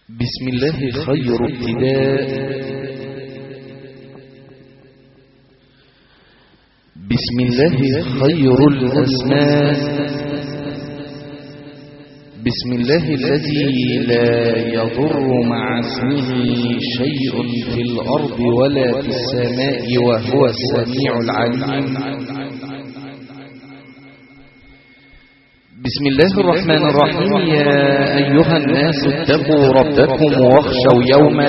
بسم الله خير ابتداء. بسم الله خير الأسماء. بسم الله الذي لا يضر مع اسمه شيء في الأرض ولا في السماء وهو السميع العليم. بسم الله الرحمن الرحيم. يا أيها الناس اتقوا ربكم واخشوا يوما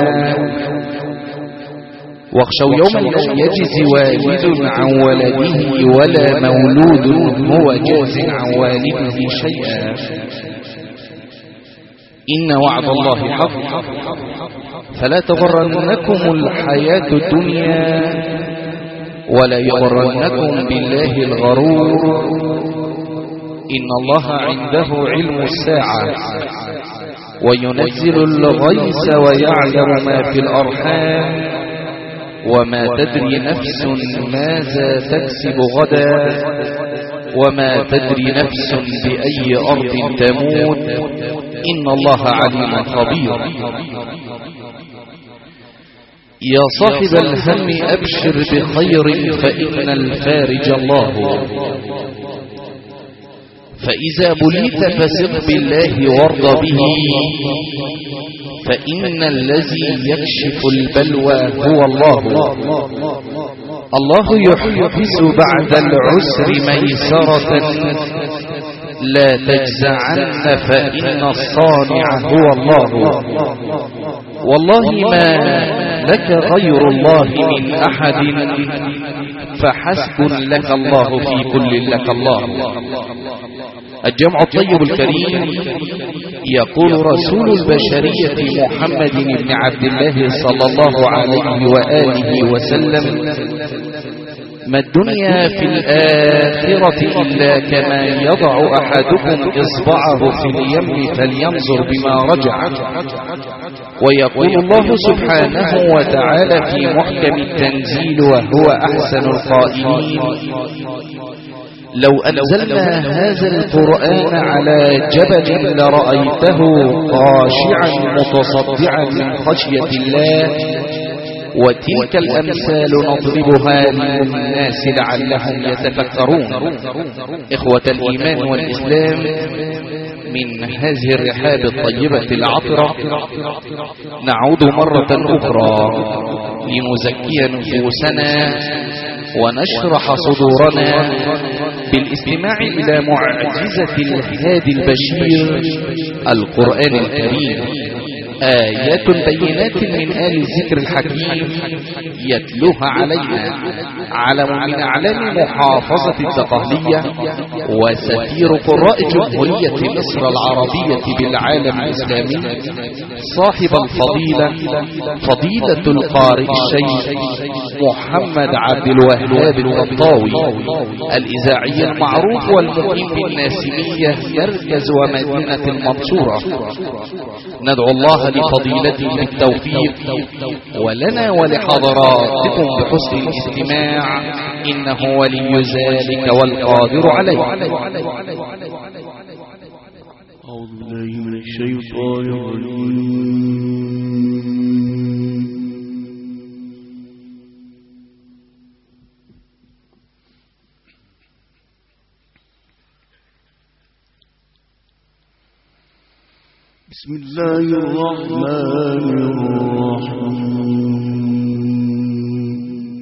لن يجزي والد عن ولده ولا مولود هو جاز عن والده شيئا إن وعد الله حق فلا تغرنكم الحياة الدنيا ولا يغرنكم بالله الغرور إن الله عنده علم الساعة وينزل الغيث ويعلم ما في الأرحام وما تدري نفس ماذا تكسب غدا وما تدري نفس بأي أرض تموت إن الله عليم خبير. يا صاحب الهم أبشر بخير فإن الفارج الله فإذا بليت فثق بالله وارض به فإن الذي يكشف البلوى هو الله. الله يحدث بعد العسر ميسرة لا تجزعن فإن الصانع هو الله. والله ما لك غير الله من أحد فحسب لك الله في كل لك الله. الجمع الطيب الكريم. يقول رسول البشرية محمد بن عبد الله صلى الله عليه وآله وسلم: ما الدنيا في الآخرة إلا كما يضع أحدكم إصبعه في اليم فلينظر بما رجع. ويقول الله سبحانه وتعالى في محكم التنزيل وهو أحسن القائلين: لو أنزلنا هذا القرآن على جبل لرأيته خاشعا متصدعا من خشية الله وتلك الأمثال نضربها للناس لعلهم يتفكرون. إخوة الإيمان والإسلام، من هذه الرحاب الطيبة العطرة نعود مرة أخرى لنزكي نفوسنا ونشرح صدورنا بالاستماع إلى معجزة الهادي البشير القرآن الكريم. آيات بينات من آل الذكر الحكيم يتلوها علينا علم من أعلام محافظة الدقهلية وسفير قراء جمهورية مصر العربية بالعالم الإسلامي صاحب الفضيلة فضيلة القارئ الشيخ محمد عبد الوهاب الطاوي الإذاعي المعروف والمقيم بالناسمية مركز ومدينة المنصورة. ندعو الله لفضيلته بالتوفيق ولنا ولحضراتكم بحسن الاستماع إنه ولي ذلك والقادر عليه. أعوذ بالله من الشيطان الرجيم. بسم الله الرحمن الرحيم.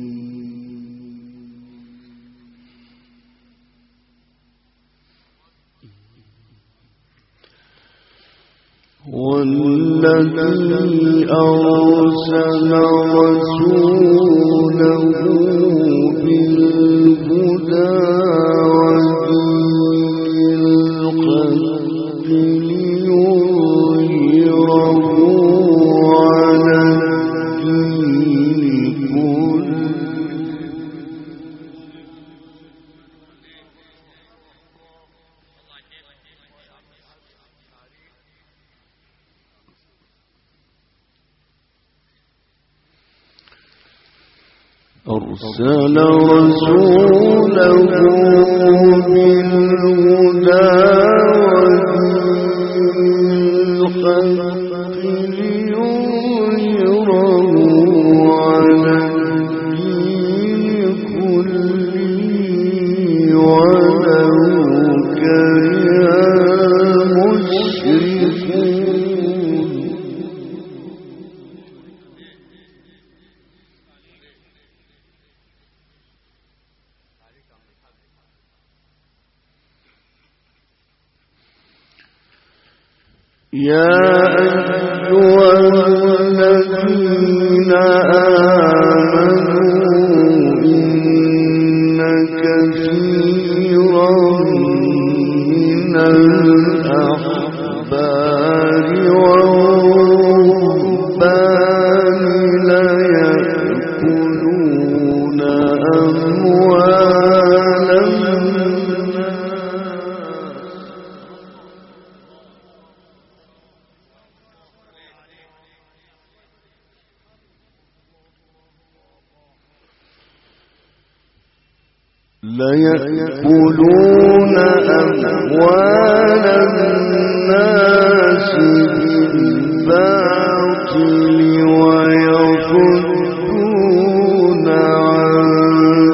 والذي أرسل رسوله بالهدى أرسل رسوله بالهدى ودين الحق يا أيها الذين آمنوا إن كثيرا من الأحبار والرهبان ليأكلون أموال الناس بالباطل ويصدون عن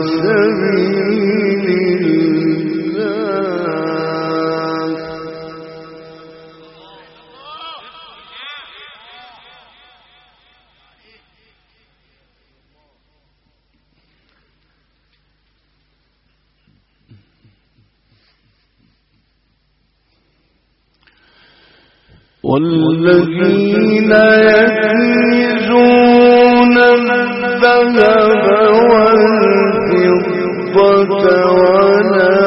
سبيل الله والذين يكنزون الذهب والفضة ولا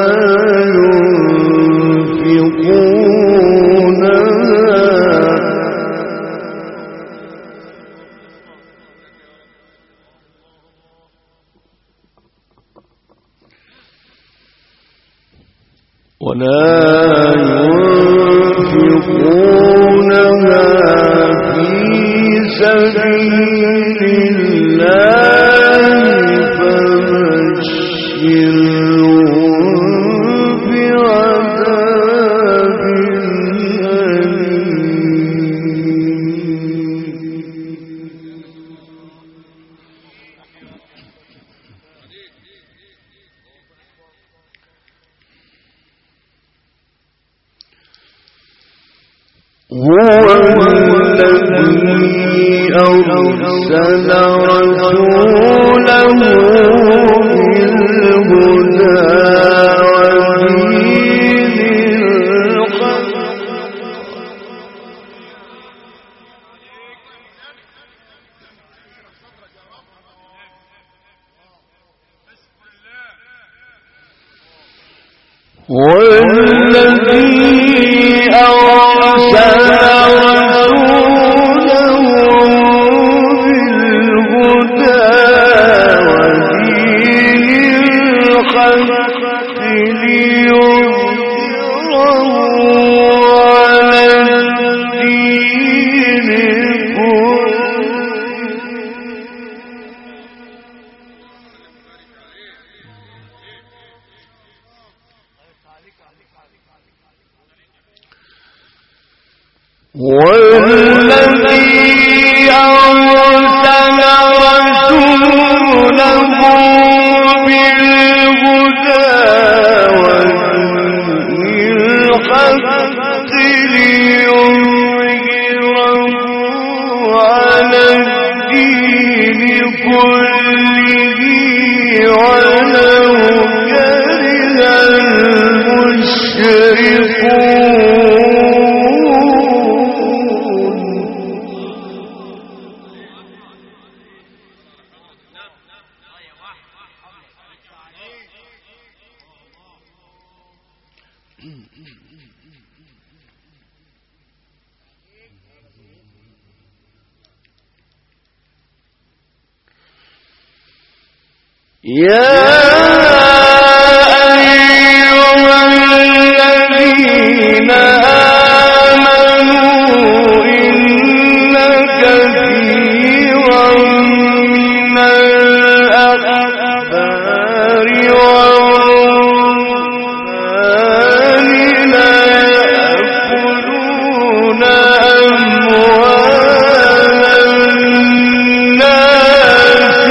ينفقونها في سبيل الله فبشرهم بعذاب هو الذي أرسل رسوله بالهدى ودين الحق والذي أرسل رسوله بالهدى ودين الحق ليظهره على الدين كله والذي أرسل رسوله بالهدى ودين الحق ليظهره على الدين كله ولو كره المشركون يا أيها الذين آمنوا إن كثيرا من الأحبار والرهبان ليأكلون أموال الناس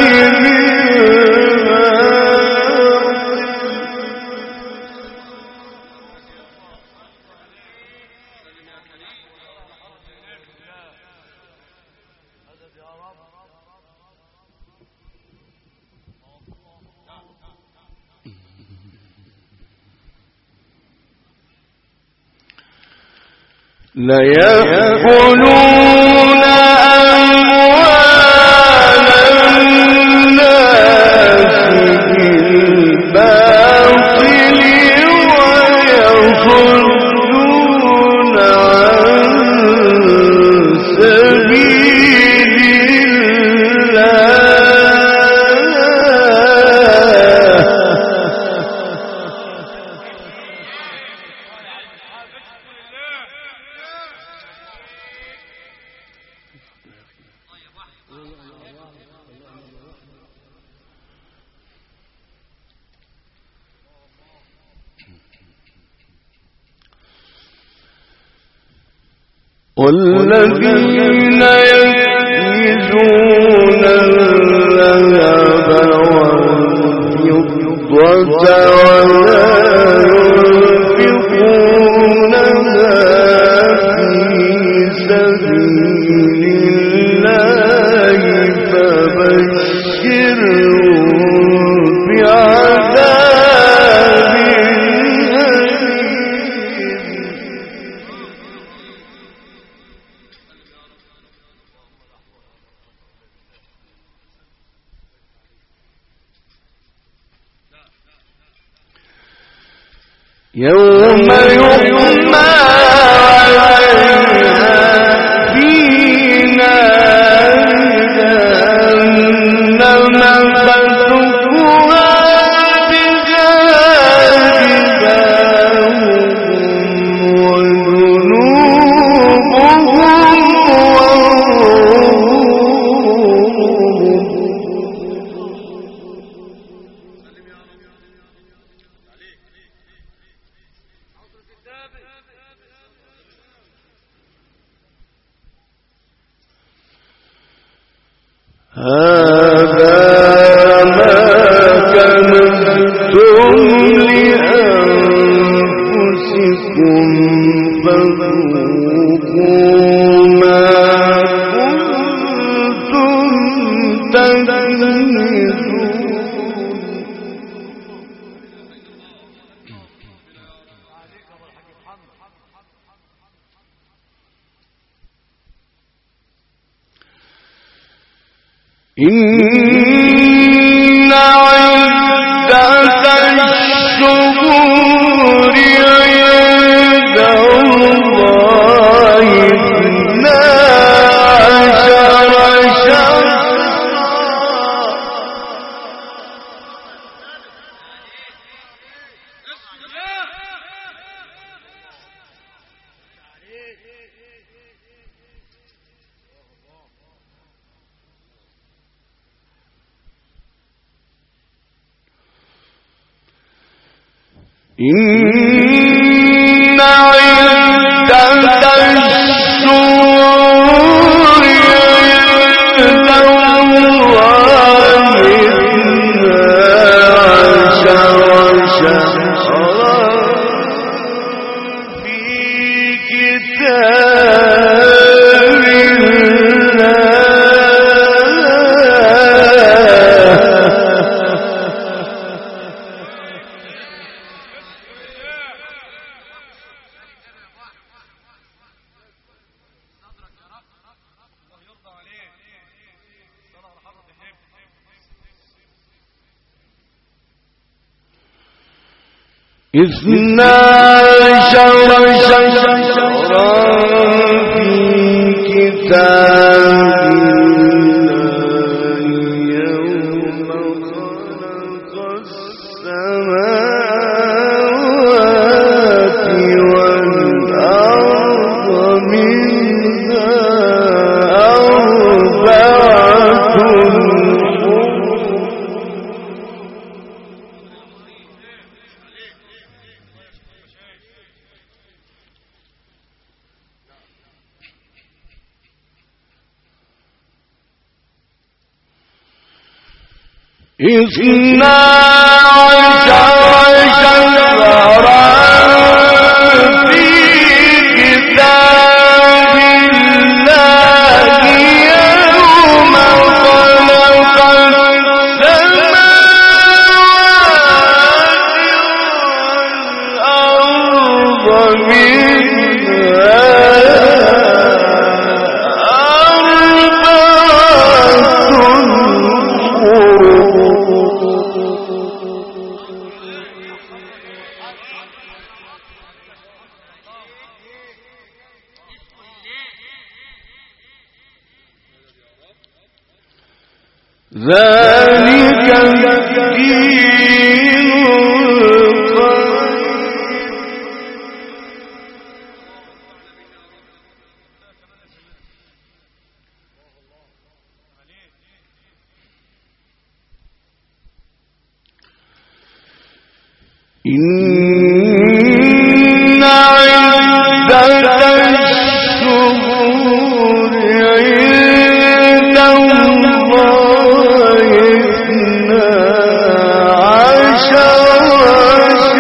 ليأكلون أموال الناس بالباطل ويصدون عن سبيل والذين يكنزون الذهب والفضة ولا ينفقونها في سبيل الله فبشرهم بعذاب يوم يحمى عليها في نار جهنم فتكوى بجانبهم وجنوبهم هذا ما كنتم لأنفسكم فذوقوا ما كنتم تكنزون. إن عدة الشهور عند الله 12 شهرا إن عدة الشهور عند الله 12 شهرا في كتاب الله 12 شهرا في كتاب الله يوم خلق السماوات والأرض منها 4 12 شهرا في كتاب الله يوم خلق السماوات والأرض منها ذلك الدين إن عدة الشهور عند الله 12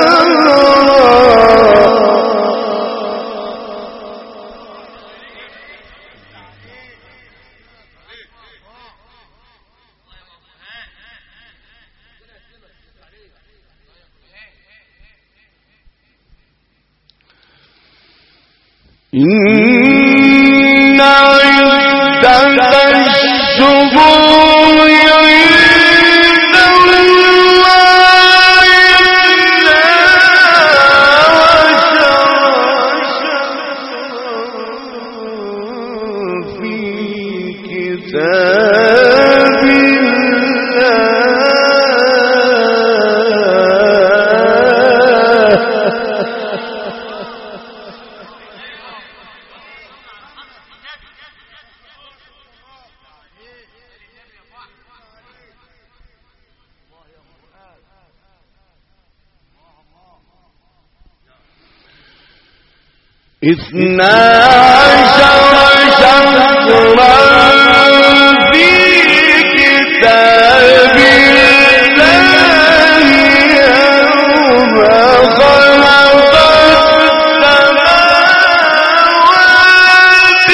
إن عدة الشهور عند الله 12 في كتاب الله 12 شهرا في كتاب الله يوم خلق السماوات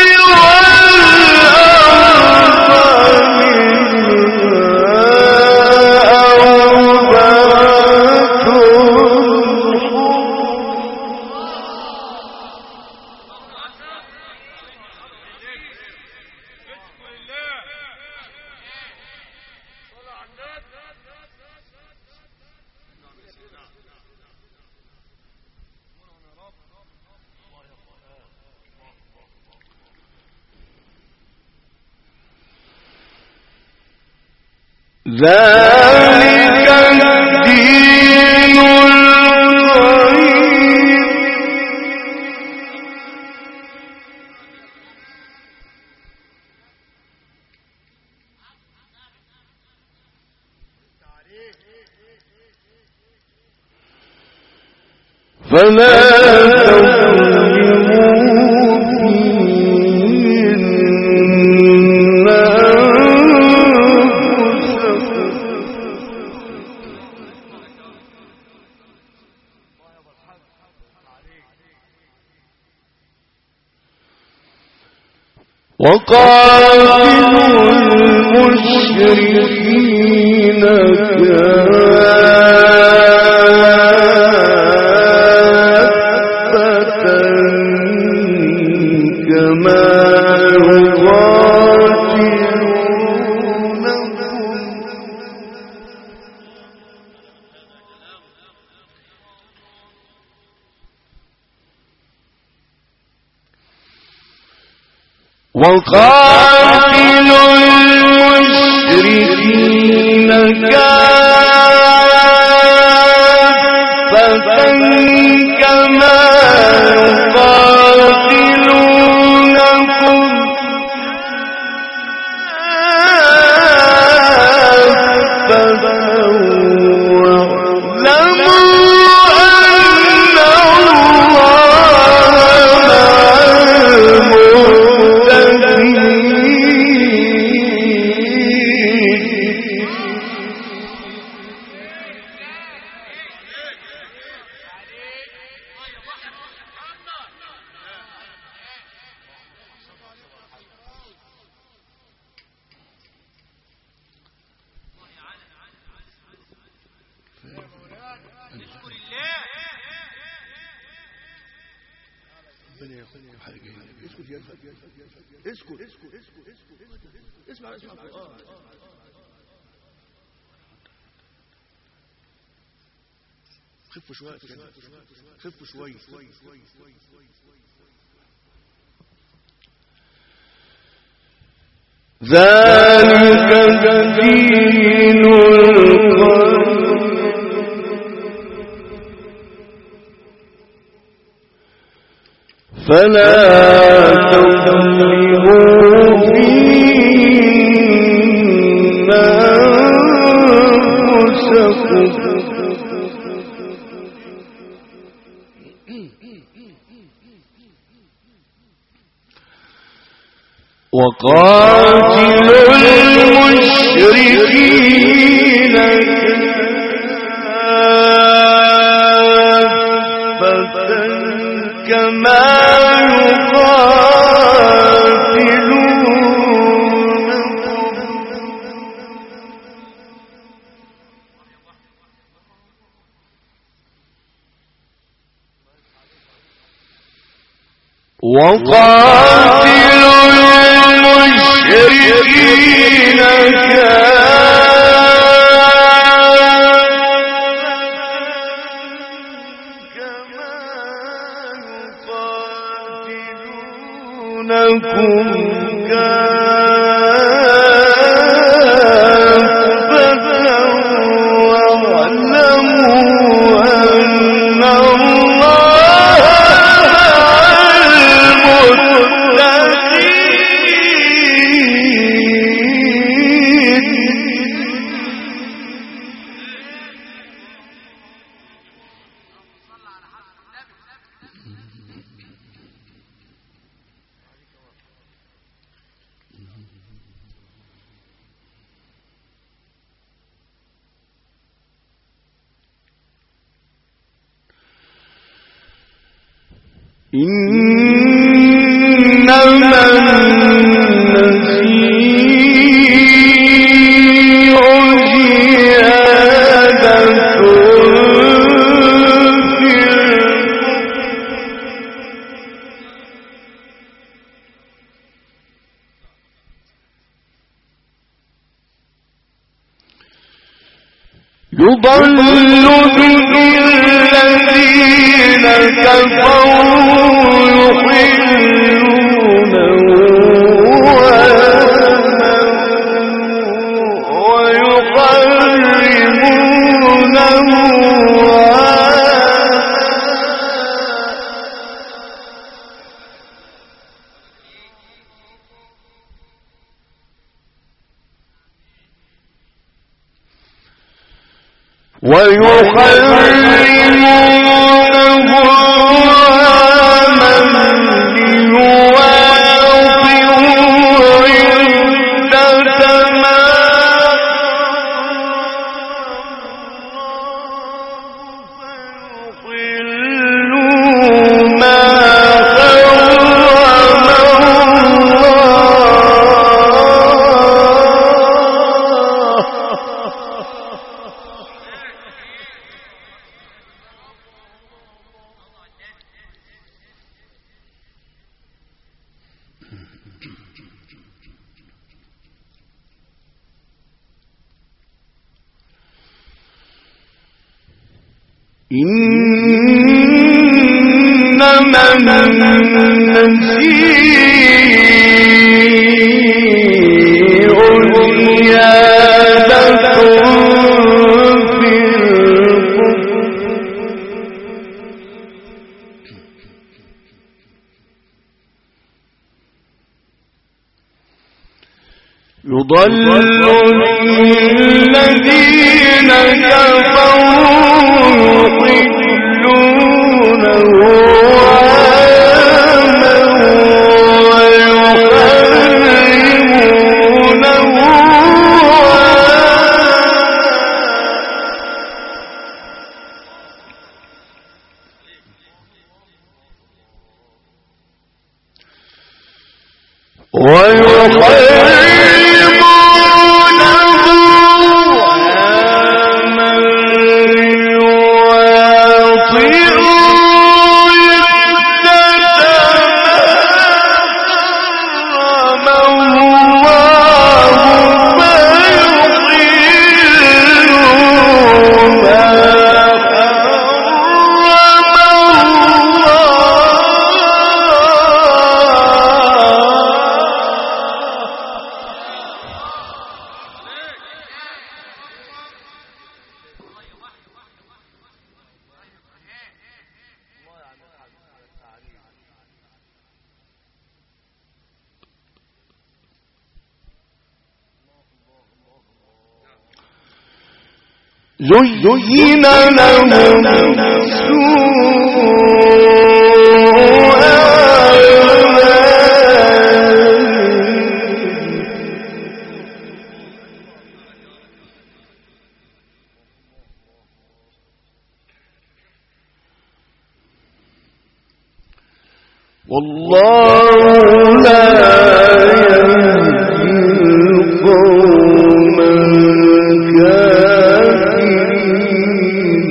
ذلك الدين القيم فلا وقاتلوا المشركين كافة كما وقاتلوا المشركين كافة كما يقاتلونكم كافة اسكت اسمع القرآن. خفوا شوية خفوا شوية. ذلك الدين القيم فلا تظلموا فيهن أنفسكم وقاتلوا المشركين كافة كما وقاتلوا المشركين كما يقاتلونكم كافة واعلموا أن إنما النسيء زيادة في يضل به الذين كفروا يحلونه ويحرمونه عاما ليواطئوا عدة ما فيحلوا ما إنما النسيء زيادة في يضل الذين كفروا زين لهم والله لا يهدي القوم الكافرين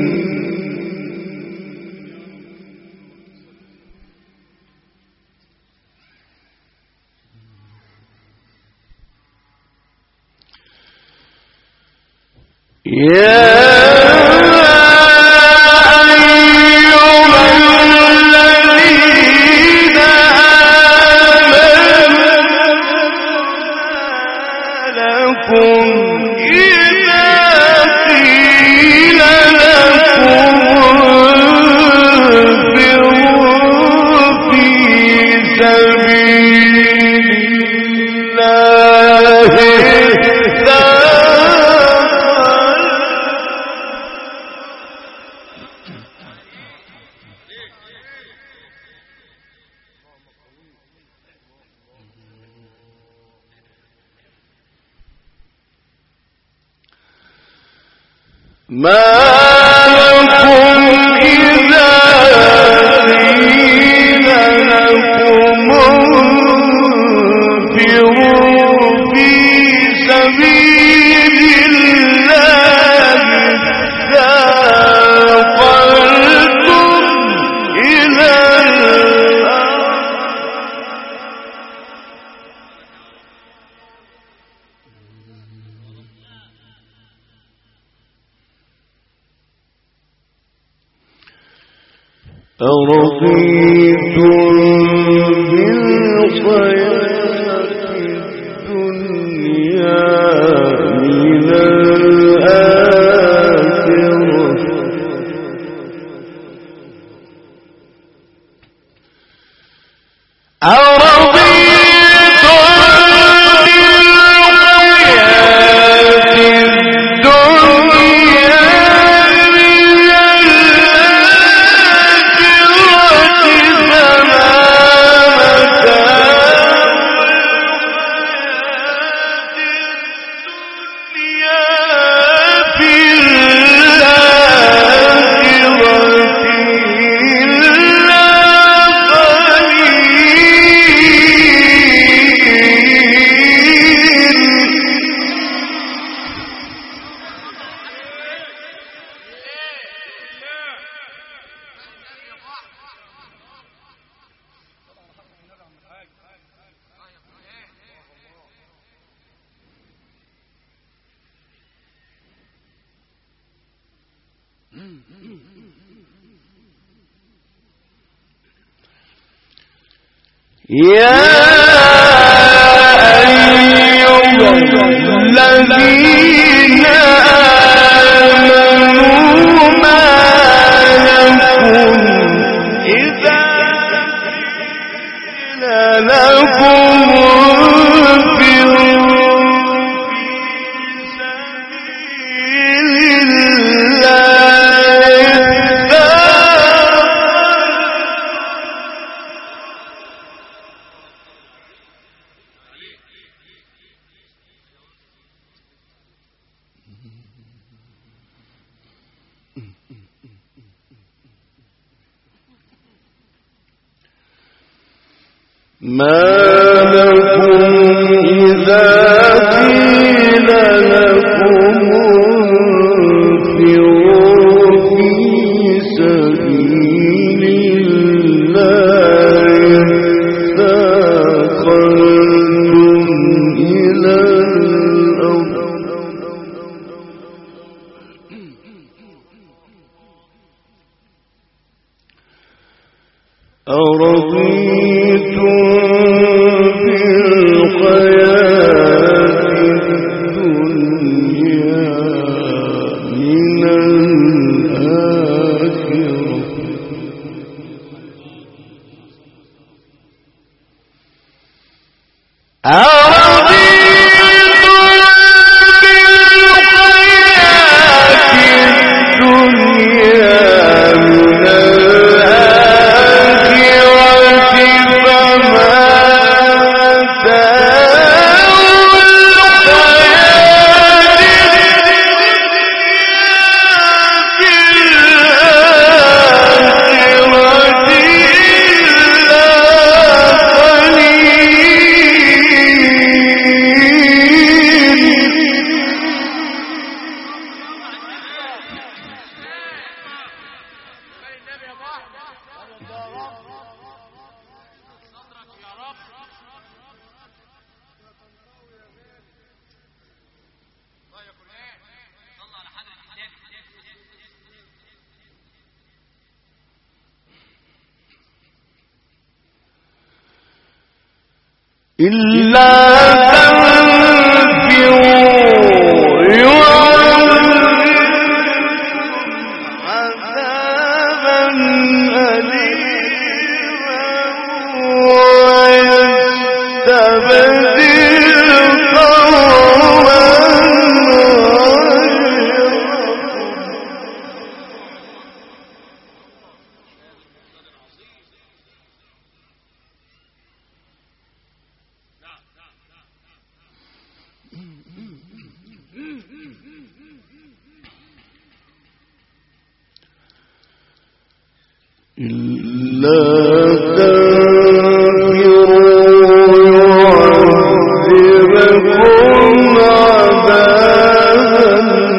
ما لكم إذا قيل لكم انفروا في سبيل الله ثاقلتم إلى أرضيتم بالحياة الدنيا من الآخرة يا أيها الذين آمنوا ما لكم إذا قيل لكم انفروا ما لكم إذا قيل لكم انفروا في سبيل الله ثاقلتم إلى الأرض أرضيتم بالحياة إلا تنفروا يعذبكم عذابا أليما ويستبدل قوما إلا تنفروا يعذبكم عذابا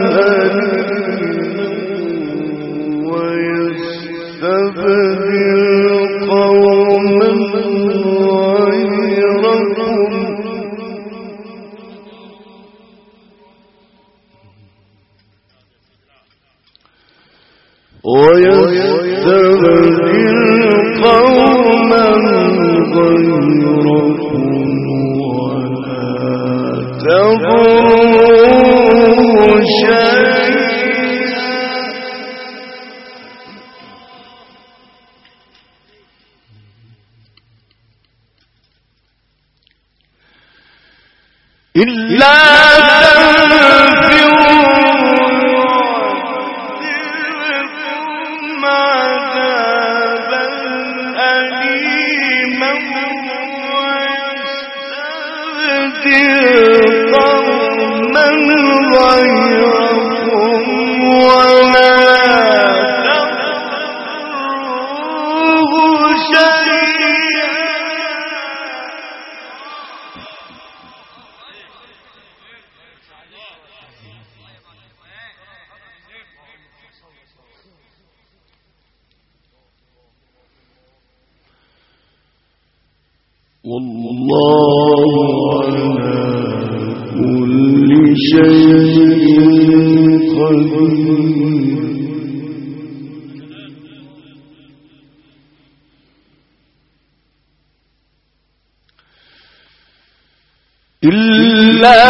أليما ويستبدل قوما غيركم ولا تضروا شيئا إلا والله على كل شيء قدير إلا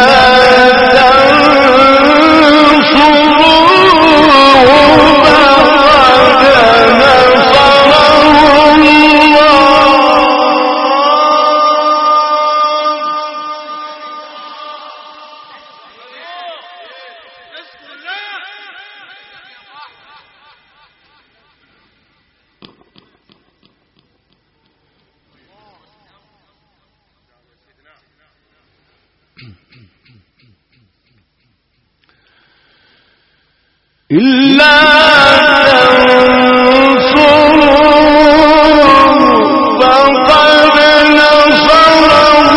إلا تنصروا فقد نصره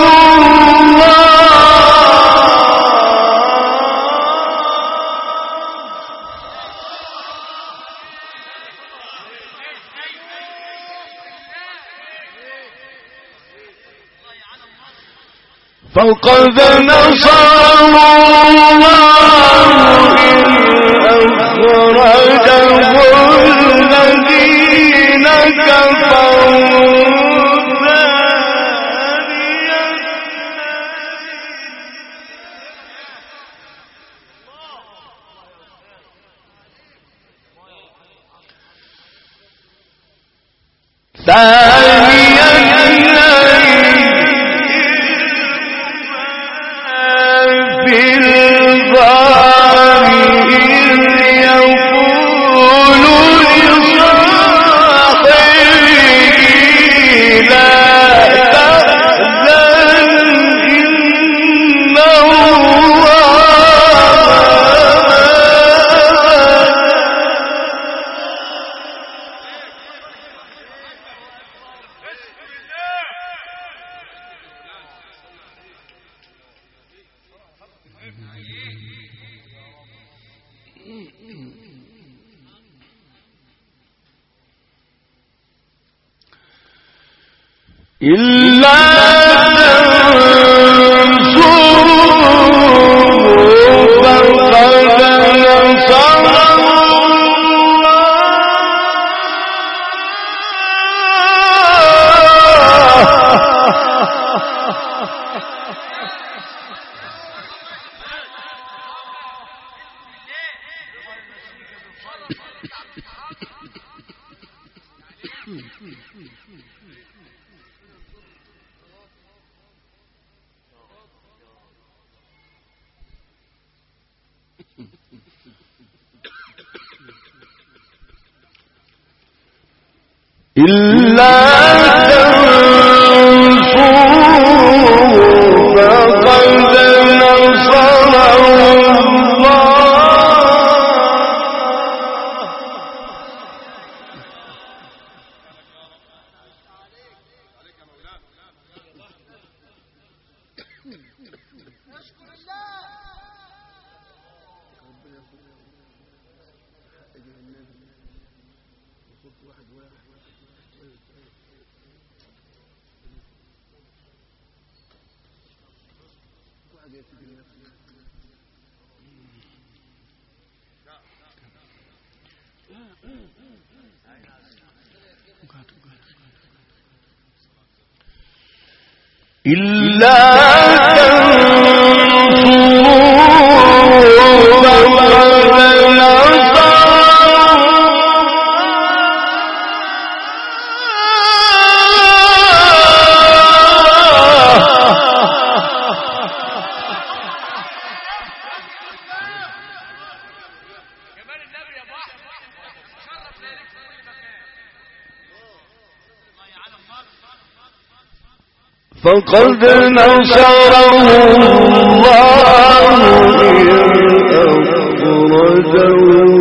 فقد نصره الله أخرجه الذين كفروا ثاني اثنين في الغار إذ يقول لصاحبه لا تحزن إن الله إلا تنصروه فقد نصره الله إلا تنصروه فقد نصره الله إلا فقد نصره الله إذ أخرجه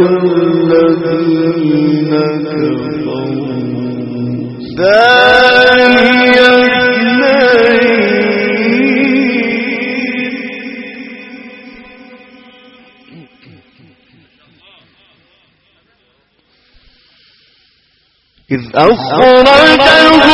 الذين كفروا ثاني اثنين إذ أخرجه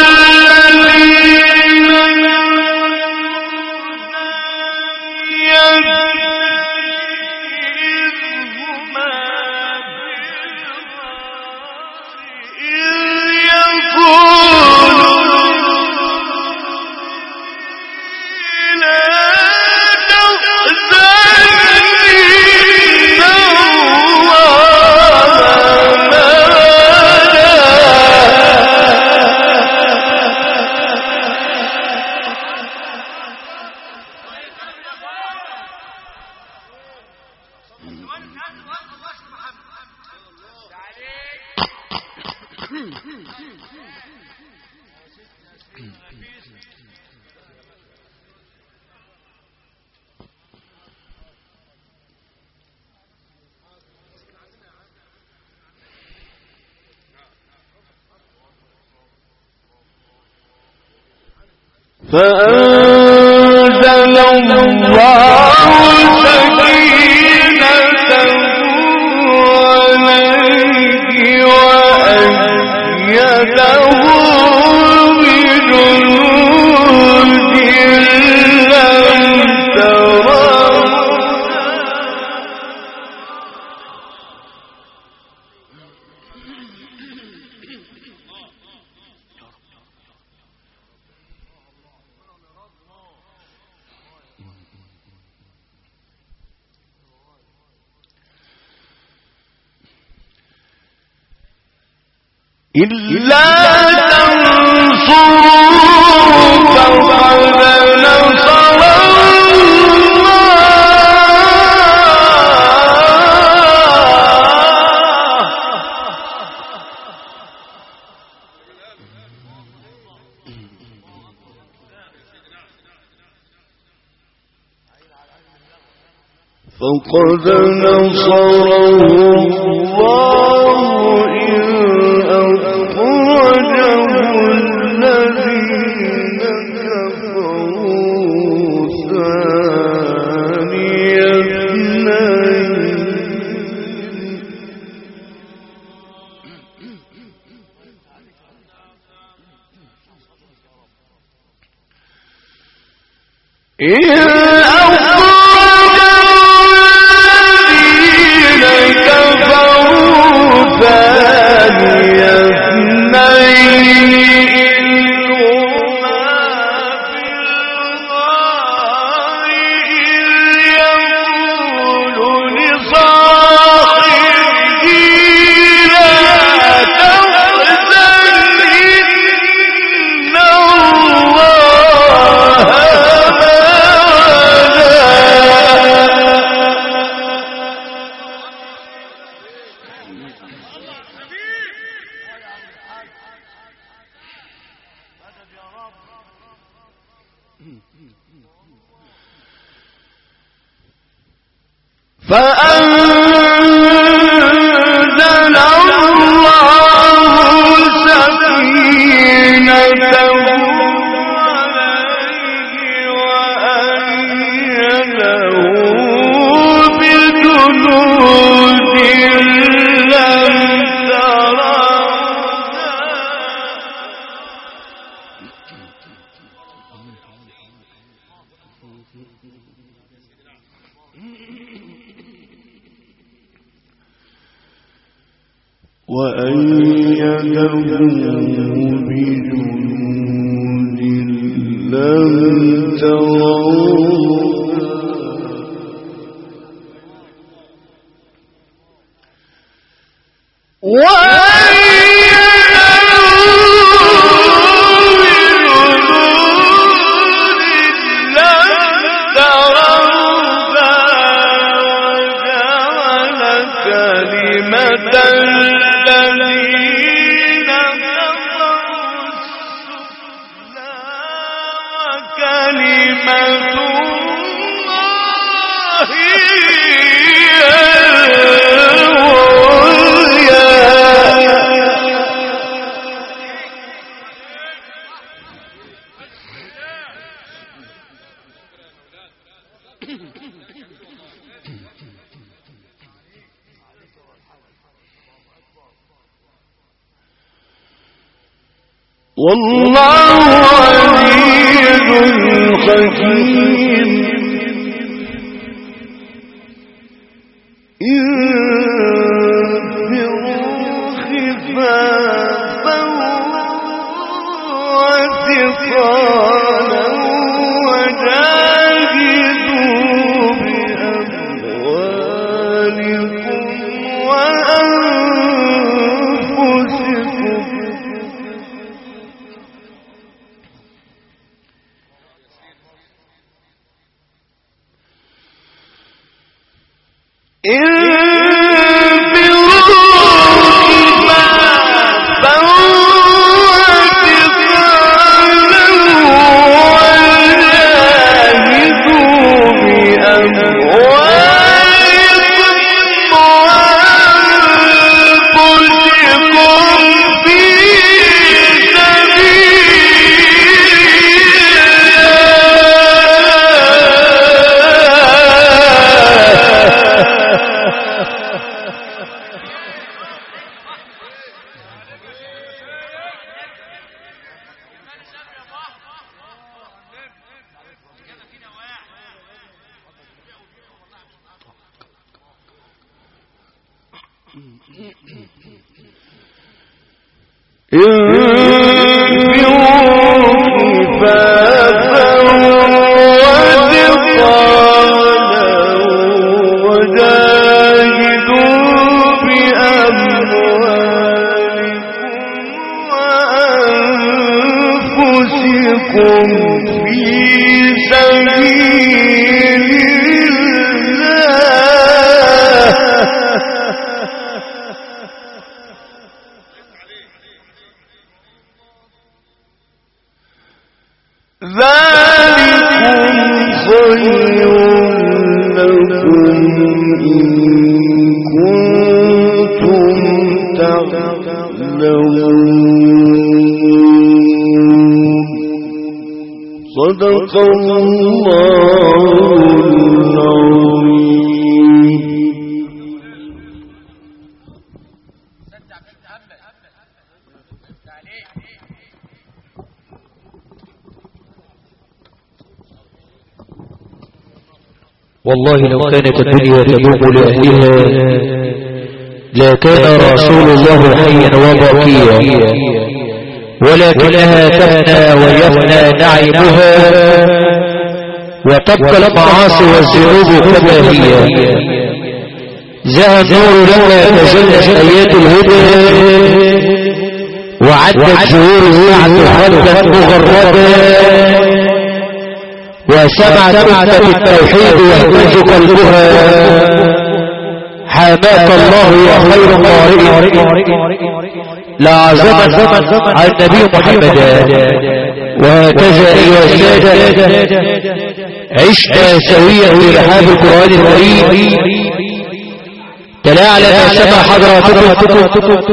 فأنزل الله سكينته عليه وأيده بجنود لم تروها إلا تنصروه فقد نصره فقد نصره الله إذ أخرجه الذين كفروا ثاني اثنين إذ فأنزل الله سكينته عليه وأيده بجنود لم وأيده بجنود لم تروها والله عزيز حكيم انفروا خفافا وثقالا وجاهدوا بأموالكم وأنفسكم صدق الله العظيم. والله لو كانت الدنيا تدوم لأهلها لكان رسول الله حيا وباقيا، ولكنها تفنى ويفنى نعيمها وتبقى المعاصي والذنوب كما هي. زهى النور لما تزلت آيات الهدى وعدت شهور الساعة خلفا مغربا، وسمعت أمة التوحيد يهتز قلبها. حماك الله يا خير قارئ لعظمت عن النبي محمد وهكذا أيها السادة عشنا سويا في رحاب القرآن الكريم. تلاعلم سمع حضراتكم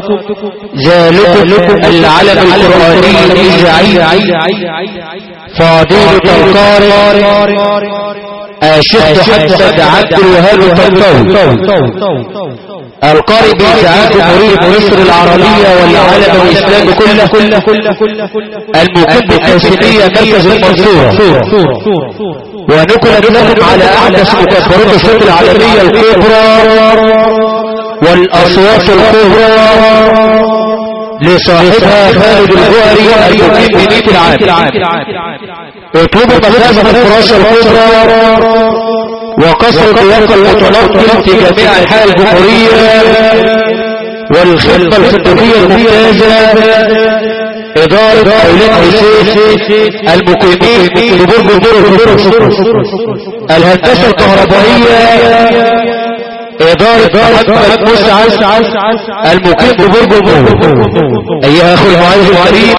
ذلكم العلم القرآني الزعيم فضيلة القارئ الشيخ محمد عبد الوهاب الطنطاوي القارئ بإذاعات جمهورية مصر العربية والعالم الإسلامي كله المقيم بالقاسمية مركز المنصورة، ونقل لكم على أحدث مكبرات الصوت العالمية الكبرى والأصوات الكبرى لصاحبها خالد الجوهري المقيم بميت العام. اطلبوا مخازن الفراشة الكبرى وقصر الضيافة المتنقل في جميع أنحاء الجمهورية والخدمة الخدمية الممتازة إدارة أولاد حسين المقيمين ببرج الدور الهندسة الكهربائية إدارة محمد مسعد المقيم ببرج الدور. أيها أخو المعلم الكريم